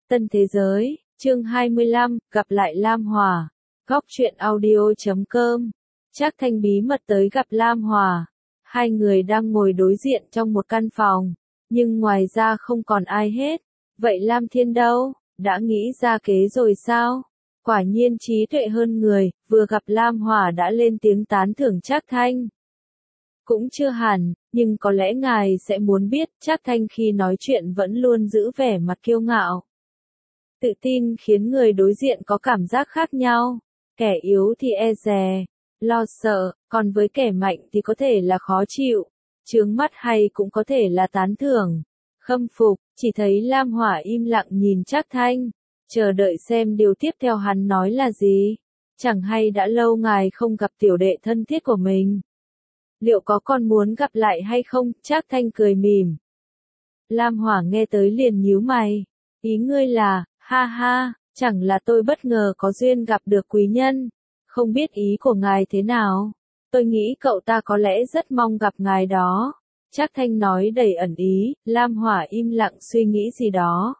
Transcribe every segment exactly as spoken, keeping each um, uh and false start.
Tân Thế Giới, chương hai mươi lăm, gặp lại Lam Hòa. Góc truyện audio chấm com. Trác Thanh bí mật tới gặp Lam Hòa. Hai người đang ngồi đối diện trong một căn phòng, nhưng ngoài ra không còn ai hết. Vậy Lam Thiên đâu? Đã nghĩ ra kế rồi sao? Quả nhiên trí tuệ hơn người, vừa gặp Lam Hòa đã lên tiếng tán thưởng Trác Thanh. Cũng chưa hẳn, nhưng có lẽ ngài sẽ muốn biết, Trác Thanh khi nói chuyện vẫn luôn giữ vẻ mặt kiêu ngạo. Tự tin khiến người đối diện có cảm giác khác nhau. Kẻ yếu thì e dè, lo sợ, còn với kẻ mạnh thì có thể là khó chịu, chướng mắt hay cũng có thể là tán thưởng, khâm phục. Chỉ thấy Lam Hòa im lặng nhìn Trác Thanh, chờ đợi xem điều tiếp theo hắn nói là gì. Chẳng hay đã lâu ngài không gặp tiểu đệ thân thiết của mình. Liệu có còn muốn gặp lại hay không? Trác Thanh cười mỉm. Lam Hòa nghe tới liền nhíu mày. Ý ngươi là, ha ha, chẳng là tôi bất ngờ có duyên gặp được quý nhân. Không biết ý của ngài thế nào? Tôi nghĩ cậu ta có lẽ rất mong gặp ngài đó. Trác Thanh nói đầy ẩn ý. Lam Hòa im lặng suy nghĩ gì đó.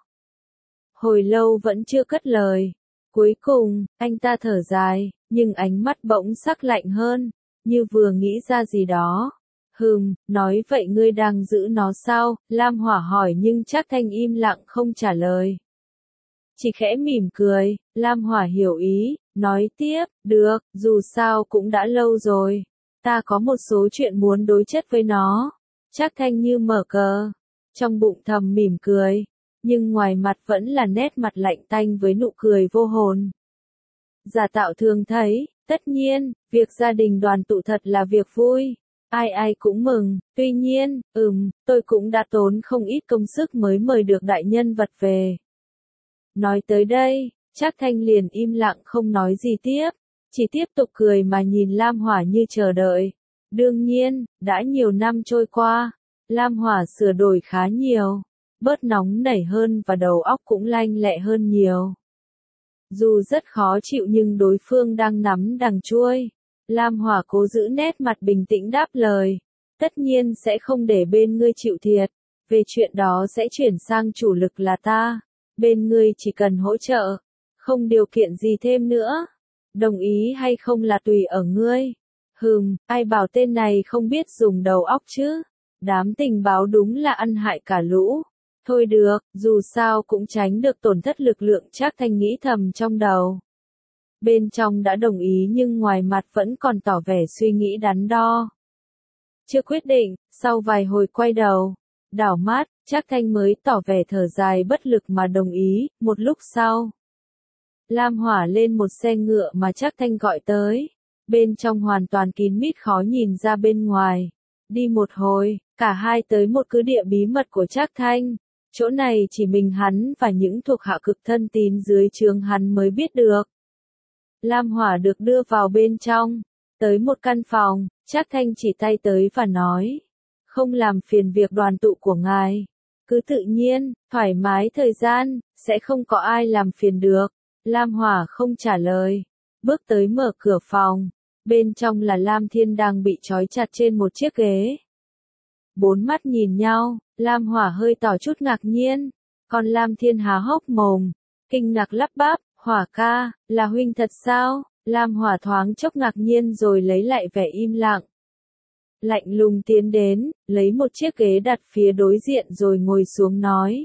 Hồi lâu vẫn chưa cất lời. Cuối cùng, anh ta thở dài, nhưng ánh mắt bỗng sắc lạnh hơn, như vừa nghĩ ra gì đó. Hừm, nói vậy ngươi đang giữ nó sao? Lam Hòa hỏi nhưng Trác Thanh im lặng không trả lời. Chỉ khẽ mỉm cười. Lam Hòa hiểu ý, nói tiếp, được, dù sao cũng đã lâu rồi. Ta có một số chuyện muốn đối chất với nó. Trác Thanh như mở cờ, trong bụng thầm mỉm cười, nhưng ngoài mặt vẫn là nét mặt lạnh tanh với nụ cười vô hồn. Giả tạo thường thấy, tất nhiên, việc gia đình đoàn tụ thật là việc vui. Ai ai cũng mừng, tuy nhiên, ừm, tôi cũng đã tốn không ít công sức mới mời được đại nhân vật về. Nói tới đây, Trác Thanh liền im lặng không nói gì tiếp, chỉ tiếp tục cười mà nhìn Lam Hòa như chờ đợi. Đương nhiên, đã nhiều năm trôi qua, Lam Hòa sửa đổi khá nhiều, bớt nóng nảy hơn và đầu óc cũng lanh lẹ hơn nhiều. Dù rất khó chịu nhưng đối phương đang nắm đằng chuôi. Lam Hòa cố giữ nét mặt bình tĩnh đáp lời. Tất nhiên sẽ không để bên ngươi chịu thiệt. Về chuyện đó sẽ chuyển sang chủ lực là ta. Bên ngươi chỉ cần hỗ trợ. Không điều kiện gì thêm nữa. Đồng ý hay không là tùy ở ngươi. Hừm, ai bảo tên này không biết dùng đầu óc chứ. Đám tình báo đúng là ăn hại cả lũ. Thôi được, dù sao cũng tránh được tổn thất lực lượng. Trác Thanh nghĩ thầm trong đầu. Bên trong đã đồng ý nhưng ngoài mặt vẫn còn tỏ vẻ suy nghĩ đắn đo. Chưa quyết định, sau vài hồi quay đầu, đảo mắt, Trác Thanh mới tỏ vẻ thở dài bất lực mà đồng ý. Một lúc sau, Lam Hòa lên một xe ngựa mà Trác Thanh gọi tới. Bên trong hoàn toàn kín mít khó nhìn ra bên ngoài. Đi một hồi, cả hai tới một cứ địa bí mật của Trác Thanh. Chỗ này chỉ mình hắn và những thuộc hạ cực thân tín dưới trướng hắn mới biết được. Lam Hòa được đưa vào bên trong, tới một căn phòng, Trác Thanh chỉ tay tới và nói, không làm phiền việc đoàn tụ của ngài, cứ tự nhiên, thoải mái thời gian, sẽ không có ai làm phiền được. Lam Hòa không trả lời, bước tới mở cửa phòng, bên trong là Lam Thiên đang bị trói chặt trên một chiếc ghế. Bốn mắt nhìn nhau, Lam Hòa hơi tỏ chút ngạc nhiên, còn Lam Thiên há hốc mồm, kinh ngạc lắp bắp. Hòa ca, là huynh thật sao? Lam Hòa thoáng chốc ngạc nhiên rồi lấy lại vẻ im lặng. Lạnh lùng tiến đến, lấy một chiếc ghế đặt phía đối diện rồi ngồi xuống nói.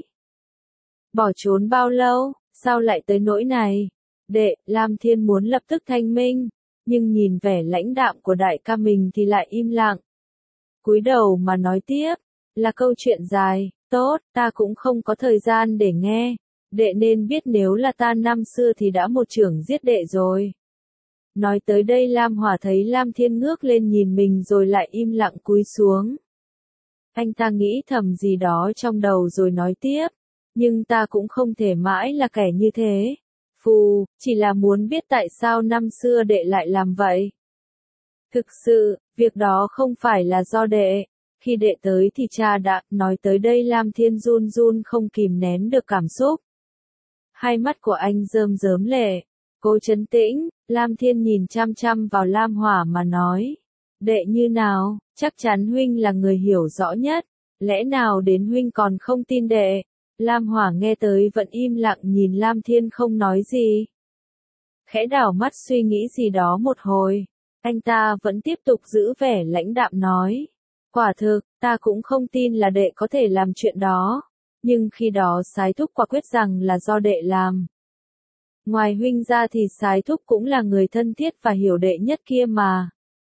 Bỏ trốn bao lâu, sao lại tới nỗi này? Đệ, Lam Thiên muốn lập tức thanh minh, nhưng nhìn vẻ lãnh đạm của đại ca mình thì lại im lặng. Cúi đầu mà nói tiếp, là câu chuyện dài, tốt, ta cũng không có thời gian để nghe. Đệ nên biết nếu là ta năm xưa thì đã một chưởng giết đệ rồi. Nói tới đây Lam Hòa thấy Lam Thiên ngước lên nhìn mình rồi lại im lặng cúi xuống. Anh ta nghĩ thầm gì đó trong đầu rồi nói tiếp. Nhưng ta cũng không thể mãi là kẻ như thế. Phù, chỉ là muốn biết tại sao năm xưa đệ lại làm vậy. Thực sự, việc đó không phải là do đệ. Khi đệ tới thì cha đã, nói tới đây Lam Thiên run run không kìm nén được cảm xúc. Hai mắt của anh rơm rớm lệ. Cố trấn tĩnh, Lam Thiên nhìn chăm chăm vào Lam Hòa mà nói. Đệ như nào, chắc chắn huynh là người hiểu rõ nhất. Lẽ nào đến huynh còn không tin đệ? Lam Hỏa nghe tới vẫn im lặng nhìn Lam Thiên không nói gì. Khẽ đảo mắt suy nghĩ gì đó một hồi, anh ta vẫn tiếp tục giữ vẻ lãnh đạm nói. Quả thực, ta cũng không tin là đệ có thể làm chuyện đó, nhưng khi đó Sái Thúc quả quyết rằng là do đệ làm. Ngoài huynh ra thì Sái Thúc cũng là người thân thiết và hiểu đệ nhất kia mà.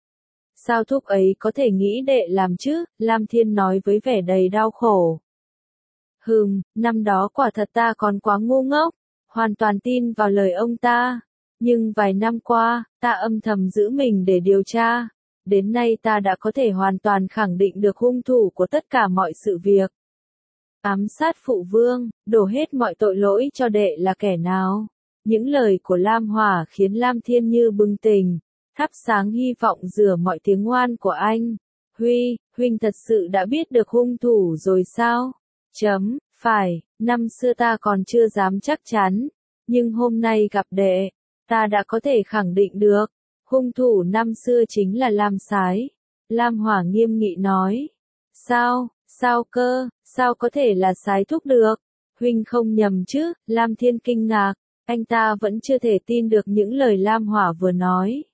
Sao Thúc ấy có thể nghĩ đệ làm chứ? Lam Thiên nói với vẻ đầy đau khổ. Hừm, năm đó quả thật ta còn quá ngu ngốc, hoàn toàn tin vào lời ông ta. Nhưng vài năm qua, ta âm thầm giữ mình để điều tra. Đến nay ta đã có thể hoàn toàn khẳng định được hung thủ của tất cả mọi sự việc. Ám sát phụ vương, đổ hết mọi tội lỗi cho đệ là kẻ nào? Những lời của Lam Hỏa khiến Lam Thiên như bừng tỉnh, thắp sáng hy vọng rửa mọi tiếng oan của anh. Huy, huynh thật sự đã biết được hung thủ rồi sao? Chấm, phải, năm xưa ta còn chưa dám chắc chắn, nhưng hôm nay gặp đệ, ta đã có thể khẳng định được, hung thủ năm xưa chính là Lam Sái. Lam Hỏa nghiêm nghị nói. Sao, sao cơ, sao có thể là Sái Thúc được? Huynh không nhầm chứ? Lam Thiên kinh ngạc, anh ta vẫn chưa thể tin được những lời Lam Hỏa vừa nói.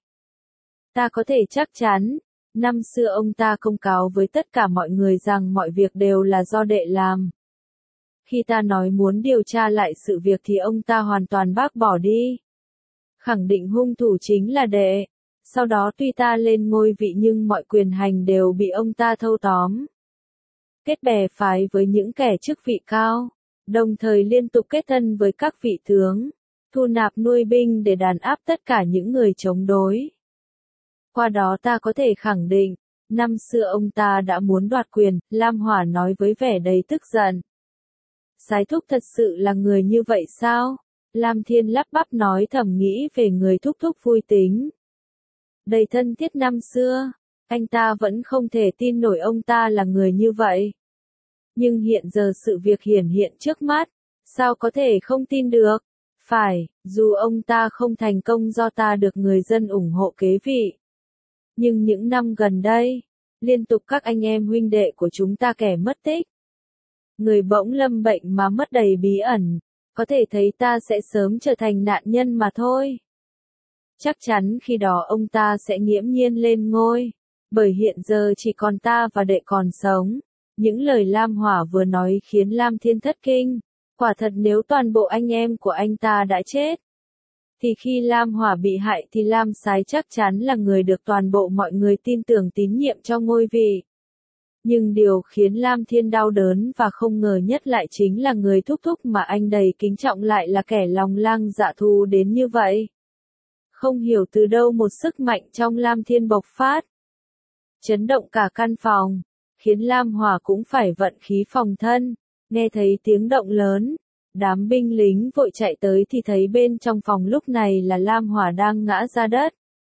Ta có thể chắc chắn, năm xưa ông ta công cáo với tất cả mọi người rằng mọi việc đều là do đệ làm. Khi ta nói muốn điều tra lại sự việc thì ông ta hoàn toàn bác bỏ đi. Khẳng định hung thủ chính là đệ. Sau đó tuy ta lên ngôi vị nhưng mọi quyền hành đều bị ông ta thâu tóm. Kết bè phái với những kẻ chức vị cao, đồng thời liên tục kết thân với các vị tướng, thu nạp nuôi binh để đàn áp tất cả những người chống đối. Qua đó ta có thể khẳng định, năm xưa ông ta đã muốn đoạt quyền, Lam Hỏa nói với vẻ đầy tức giận. Sái Thúc thật sự là người như vậy sao? Lam Thiên lắp bắp nói thầm nghĩ về người thúc thúc vui tính. Đầy thân thiết năm xưa, anh ta vẫn không thể tin nổi ông ta là người như vậy. Nhưng hiện giờ sự việc hiển hiện trước mắt, sao có thể không tin được? Phải, dù ông ta không thành công do ta được người dân ủng hộ kế vị. Nhưng những năm gần đây, liên tục các anh em huynh đệ của chúng ta kẻ mất tích. Người bỗng lâm bệnh mà mất đầy bí ẩn, có thể thấy ta sẽ sớm trở thành nạn nhân mà thôi. Chắc chắn khi đó ông ta sẽ nghiễm nhiên lên ngôi, bởi hiện giờ chỉ còn ta và đệ còn sống. Những lời Lam Hỏa vừa nói khiến Lam Thiên thất kinh, quả thật nếu toàn bộ anh em của anh ta đã chết, thì khi Lam Hỏa bị hại thì Lam Sái chắc chắn là người được toàn bộ mọi người tin tưởng tín nhiệm cho ngôi vị. Nhưng điều khiến Lam Thiên đau đớn và không ngờ nhất lại chính là người thúc thúc mà anh đầy kính trọng lại là kẻ lòng lang dạ thú đến như vậy. Không hiểu từ đâu một sức mạnh trong Lam Thiên bộc phát, chấn động cả căn phòng, khiến Lam Hỏa cũng phải vận khí phòng thân. Nghe thấy tiếng động lớn, đám binh lính vội chạy tới thì thấy bên trong phòng lúc này là Lam Hỏa đang ngã ra đất.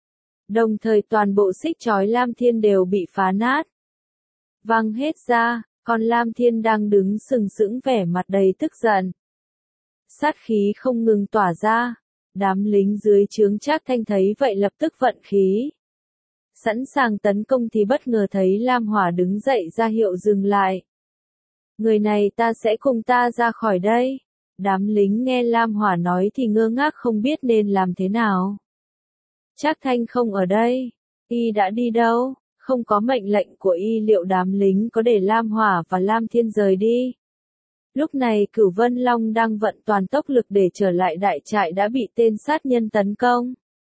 Đồng thời toàn bộ xích chói Lam Thiên đều bị phá nát, văng hết ra, còn Lam Thiên đang đứng sừng sững vẻ mặt đầy tức giận. Sát khí không ngừng tỏa ra, đám lính dưới trướng Trác Thanh thấy vậy lập tức vận khí. Sẵn sàng tấn công thì bất ngờ thấy Lam Hỏa đứng dậy ra hiệu dừng lại. Người này ta sẽ cùng ta ra khỏi đây. Đám lính nghe Lam Hỏa nói thì ngơ ngác không biết nên làm thế nào. Trác Thanh không ở đây, y đã đi đâu? Không có mệnh lệnh của y liệu đám lính có để Lam Hỏa và Lam Thiên rời đi. Lúc này Cửu Vân Long đang vận toàn tốc lực để trở lại đại trại đã bị tên sát nhân tấn công.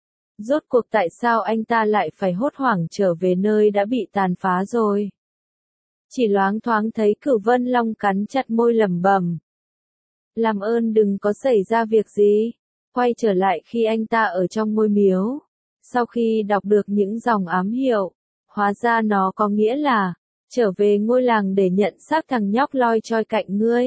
Rốt cuộc tại sao anh ta lại phải hốt hoảng trở về nơi đã bị tàn phá rồi? Chỉ loáng thoáng thấy Cửu Vân Long cắn chặt môi lẩm bẩm. Làm ơn đừng có xảy ra việc gì. Quay trở lại khi anh ta ở trong ngôi miếu. Sau khi đọc được những dòng ám hiệu, hóa ra nó có nghĩa là, trở về ngôi làng để nhận xác thằng nhóc loi choi cạnh ngươi.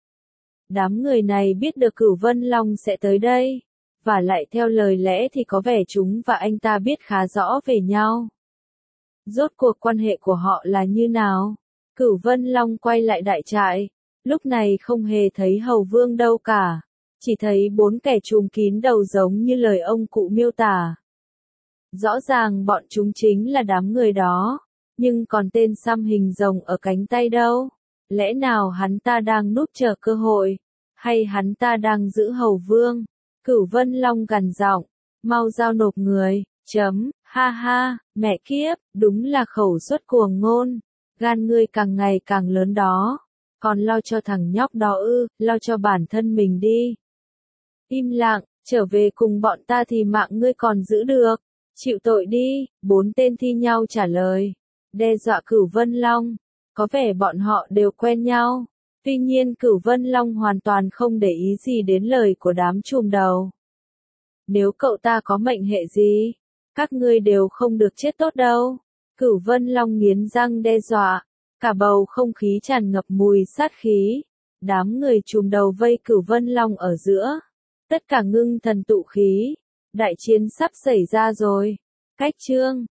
Đám người này biết được Cửu Vân Long sẽ tới đây, và lại theo lời lẽ thì có vẻ chúng và anh ta biết khá rõ về nhau. Rốt cuộc quan hệ của họ là như nào? Cửu Vân Long quay lại đại trại, lúc này không hề thấy Hầu Vương đâu cả, chỉ thấy bốn kẻ trùm kín đầu giống như lời ông cụ miêu tả. Rõ ràng bọn chúng chính là đám người đó, nhưng còn tên xăm hình rồng ở cánh tay đâu? Lẽ nào hắn ta đang núp chờ cơ hội? Hay hắn ta đang giữ hầu vương? Cửu Vân Long gằn giọng, mau giao nộp người, chấm, ha ha, mẹ kiếp, đúng là khẩu suất cuồng ngôn, gan ngươi càng ngày càng lớn đó, còn lo cho thằng nhóc đó ư, lo cho bản thân mình đi. Im lặng, trở về cùng bọn ta thì mạng ngươi còn giữ được, chịu tội đi, bốn tên thi nhau trả lời, đe dọa Cửu Vân Long, có vẻ bọn họ đều quen nhau. Tuy nhiên Cửu Vân Long hoàn toàn không để ý gì đến lời của đám trùm đầu. Nếu cậu ta có mệnh hệ gì, các ngươi đều không được chết tốt đâu. Cửu Vân Long nghiến răng đe dọa, cả bầu không khí tràn ngập mùi sát khí. Đám người trùm đầu vây Cửu Vân Long ở giữa. Tất cả ngưng thần tụ khí. Đại chiến sắp xảy ra rồi. Cách chương